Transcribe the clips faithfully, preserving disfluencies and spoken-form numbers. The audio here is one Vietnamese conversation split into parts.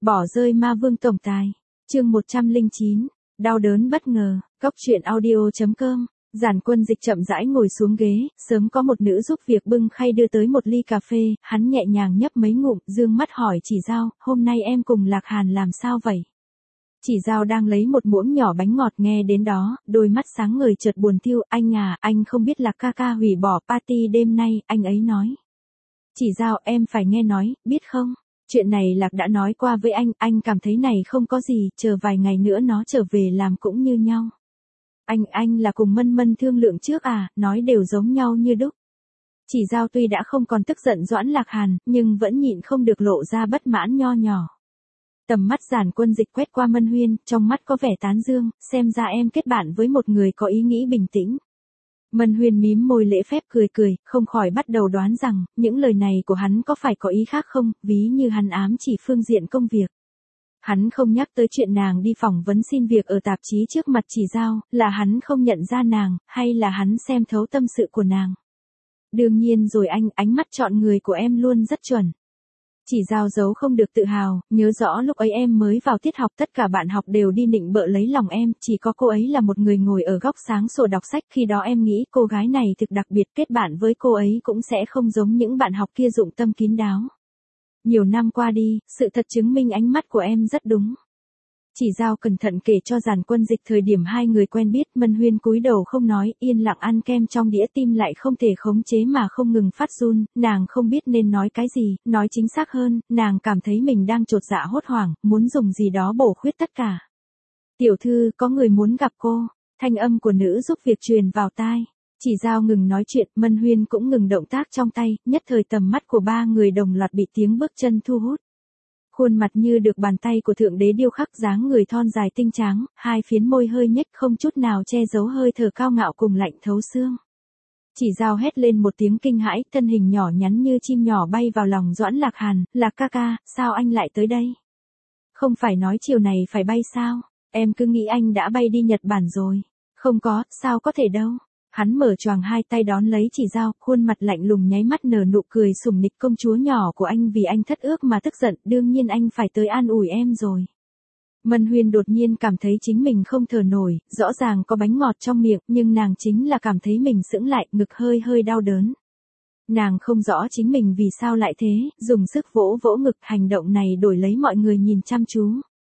Bỏ rơi ma vương tổng tài. Chương một trăm lẻ chín. Đau đớn bất ngờ. Cốc truyện audio chấm com. Giản Quân Dịch chậm rãi ngồi xuống ghế, sớm có một nữ giúp việc bưng khay đưa tới một ly cà phê, hắn nhẹ nhàng nhấp mấy ngụm, dương mắt hỏi Chỉ Dao, hôm nay em cùng Lạc Hàn làm sao vậy? Chỉ Dao đang lấy một muỗng nhỏ bánh ngọt, nghe đến đó, đôi mắt sáng ngời chợt buồn thiu. Anh à, anh không biết Lạc ca ca hủy bỏ party đêm nay, anh ấy nói. Chỉ Dao, em phải nghe nói, biết không? Chuyện này Lạc đã nói qua với anh, anh cảm thấy này không có gì, chờ vài ngày nữa nó trở về làm cũng như nhau. Anh, anh là cùng Mân Mân thương lượng trước à, nói đều giống nhau như đúc. Chỉ Dao tuy đã không còn tức giận Doãn Lạc Hàn, nhưng vẫn nhịn không được lộ ra bất mãn nho nhỏ. Tầm mắt Giản Quân Dịch quét qua Mân Huyên, trong mắt có vẻ tán dương, xem ra em kết bạn với một người có ý nghĩ bình tĩnh. Mân Huyên mím môi lễ phép cười cười, không khỏi bắt đầu đoán rằng, những lời này của hắn có phải có ý khác không, ví như hắn ám chỉ phương diện công việc. Hắn không nhắc tới chuyện nàng đi phỏng vấn xin việc ở tạp chí trước mặt Chỉ Dao, là hắn không nhận ra nàng, hay là hắn xem thấu tâm sự của nàng. Đương nhiên rồi anh, ánh mắt chọn người của em luôn rất chuẩn. Chỉ Dao giấu không được tự hào, nhớ rõ lúc ấy em mới vào tiết học tất cả bạn học đều đi nịnh bợ lấy lòng em, chỉ có cô ấy là một người ngồi ở góc sáng sổ đọc sách, khi đó em nghĩ cô gái này thực đặc biệt, kết bạn với cô ấy cũng sẽ không giống những bạn học kia dụng tâm kín đáo. Nhiều năm qua đi, sự thật chứng minh ánh mắt của em rất đúng. Chỉ Dao cẩn thận kể cho Giản Quân Dịch thời điểm hai người quen biết. Mân Huyên cúi đầu không nói, yên lặng ăn kem trong đĩa, tim lại không thể khống chế mà không ngừng phát run, nàng không biết nên nói cái gì, nói chính xác hơn, nàng cảm thấy mình đang chột dạ hốt hoảng, muốn dùng gì đó bổ khuyết tất cả. Tiểu thư, có người muốn gặp cô, thanh âm của nữ giúp việc truyền vào tai. Chỉ Dao ngừng nói chuyện, Mân Huyên cũng ngừng động tác trong tay, nhất thời tầm mắt của ba người đồng loạt bị tiếng bước chân thu hút. Khuôn mặt như được bàn tay của Thượng Đế điêu khắc, dáng người thon dài tinh tráng, hai phiến môi hơi nhếch không chút nào che giấu hơi thở cao ngạo cùng lạnh thấu xương. Chỉ Dao hét lên một tiếng kinh hãi, thân hình nhỏ nhắn như chim nhỏ bay vào lòng Doãn Lạc Hàn. Lạc ca ca, sao anh lại tới đây? Không phải nói chiều này phải bay sao? Em cứ nghĩ anh đã bay đi Nhật Bản rồi. Không có, sao có thể đâu. Hắn mở choàng hai tay đón lấy Chỉ Dao, khuôn mặt lạnh lùng nháy mắt nở nụ cười sủng nịch, công chúa nhỏ của anh vì anh thất ước mà tức giận, đương nhiên anh phải tới an ủi em rồi. Mân Huyên đột nhiên cảm thấy chính mình không thở nổi, rõ ràng có bánh ngọt trong miệng, nhưng nàng chính là cảm thấy mình sững lại, ngực hơi hơi đau đớn. Nàng không rõ chính mình vì sao lại thế, dùng sức vỗ vỗ ngực, hành động này đổi lấy mọi người nhìn chăm chú.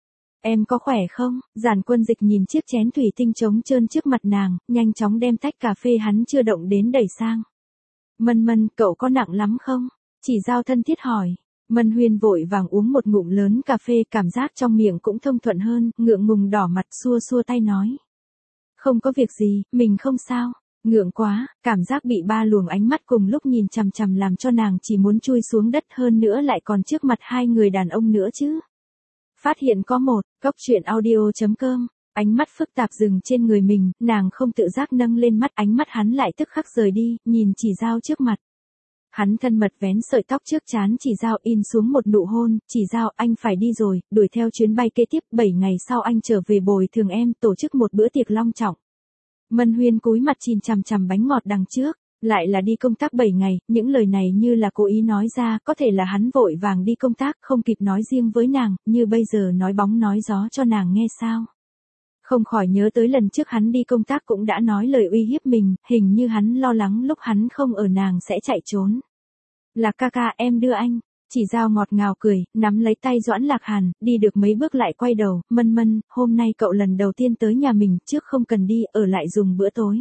Em có khỏe không? Giản Quân Dịch nhìn chiếc chén thủy tinh trống trơn trước mặt nàng, nhanh chóng đem tách cà phê hắn chưa động đến đẩy sang. Mân Mân, cậu có nặng lắm không? Chỉ Dao thân thiết hỏi. Mân Huyên vội vàng uống một ngụm lớn cà phê, cảm giác trong miệng cũng thông thuận hơn, ngượng ngùng đỏ mặt xua xua tay nói. Không có việc gì, mình không sao. Ngượng quá, cảm giác bị ba luồng ánh mắt cùng lúc nhìn chằm chằm làm cho nàng chỉ muốn chui xuống đất, hơn nữa lại còn trước mặt hai người đàn ông nữa chứ. Phát hiện có một, cốc truyện audio chấm com, ánh mắt phức tạp dừng trên người mình, nàng không tự giác nâng lên mắt, ánh mắt hắn lại tức khắc rời đi, nhìn Chỉ Dao trước mặt. Hắn thân mật vén sợi tóc trước trán Chỉ Dao, in xuống một nụ hôn. Chỉ Dao, anh phải đi rồi, đuổi theo chuyến bay kế tiếp, bảy ngày sau anh trở về bồi thường em, tổ chức một bữa tiệc long trọng. Mân Huyên cúi mặt nhìn chằm chằm bánh ngọt đằng trước. Lại là đi công tác bảy ngày, những lời này như là cố ý nói ra, có thể là hắn vội vàng đi công tác, không kịp nói riêng với nàng, như bây giờ nói bóng nói gió cho nàng nghe sao. Không khỏi nhớ tới lần trước hắn đi công tác cũng đã nói lời uy hiếp mình, hình như hắn lo lắng lúc hắn không ở nàng sẽ chạy trốn. Lạc ca ca, em đưa anh. Chỉ Dao ngọt ngào cười, nắm lấy tay Doãn Lạc Hàn, đi được mấy bước lại quay đầu. Mân Mân, hôm nay cậu lần đầu tiên tới nhà mình, trước không cần đi, ở lại dùng bữa tối.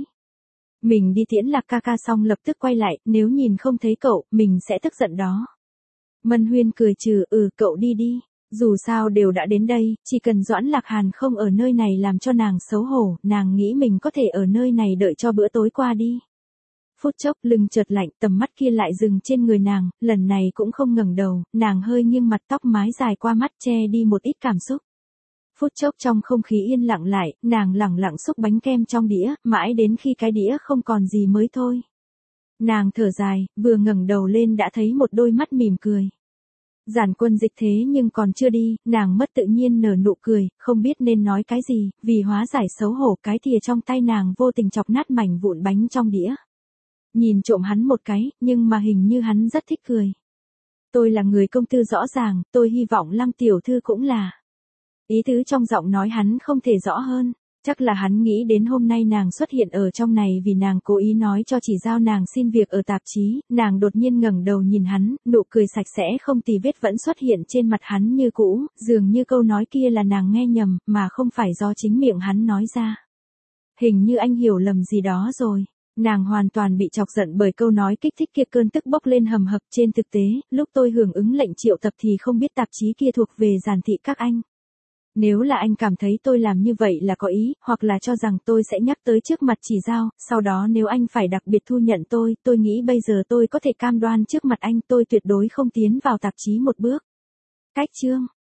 Mình đi tiễn Lạc ca ca xong lập tức quay lại, nếu nhìn không thấy cậu, mình sẽ tức giận đó. Mân Huyên cười trừ, ừ cậu đi đi, dù sao đều đã đến đây, chỉ cần Doãn Lạc Hàn không ở nơi này làm cho nàng xấu hổ, nàng nghĩ mình có thể ở nơi này đợi cho bữa tối qua đi. Phút chốc lưng chợt lạnh, tầm mắt kia lại dừng trên người nàng, lần này cũng không ngẩng đầu, nàng hơi nghiêng mặt, tóc mái dài qua mắt che đi một ít cảm xúc. Phút chốc trong không khí yên lặng lại, nàng lẳng lặng xúc bánh kem trong đĩa, mãi đến khi cái đĩa không còn gì mới thôi. Nàng thở dài, vừa ngẩng đầu lên đã thấy một đôi mắt mỉm cười. Giản Quân Dịch thế nhưng còn chưa đi, nàng mất tự nhiên nở nụ cười, không biết nên nói cái gì, vì hóa giải xấu hổ, cái thìa trong tay nàng vô tình chọc nát mảnh vụn bánh trong đĩa. Nhìn trộm hắn một cái, nhưng mà hình như hắn rất thích cười. Tôi là người công tư rõ ràng, tôi hy vọng Lăng tiểu thư cũng là. Ý tứ trong giọng nói hắn không thể rõ hơn. Chắc là hắn nghĩ đến hôm nay nàng xuất hiện ở trong này vì nàng cố ý nói cho chỉ giao nàng xin việc ở tạp chí, nàng đột nhiên ngẩng đầu nhìn hắn, nụ cười sạch sẽ không tì vết vẫn xuất hiện trên mặt hắn như cũ, dường như câu nói kia là nàng nghe nhầm, mà không phải do chính miệng hắn nói ra. Hình như anh hiểu lầm gì đó rồi. Nàng hoàn toàn bị chọc giận bởi câu nói kích thích kia, cơn tức bốc lên hầm hập. Trên thực tế, lúc tôi hưởng ứng lệnh triệu tập thì không biết tạp chí kia thuộc về Giản thị các anh. Nếu là anh cảm thấy tôi làm như vậy là có ý, hoặc là cho rằng tôi sẽ nhắc tới trước mặt chỉ giao, sau đó nếu anh phải đặc biệt thu nhận tôi, tôi nghĩ bây giờ tôi có thể cam đoan trước mặt anh tôi tuyệt đối không tiến vào tạp chí một bước. Cách chương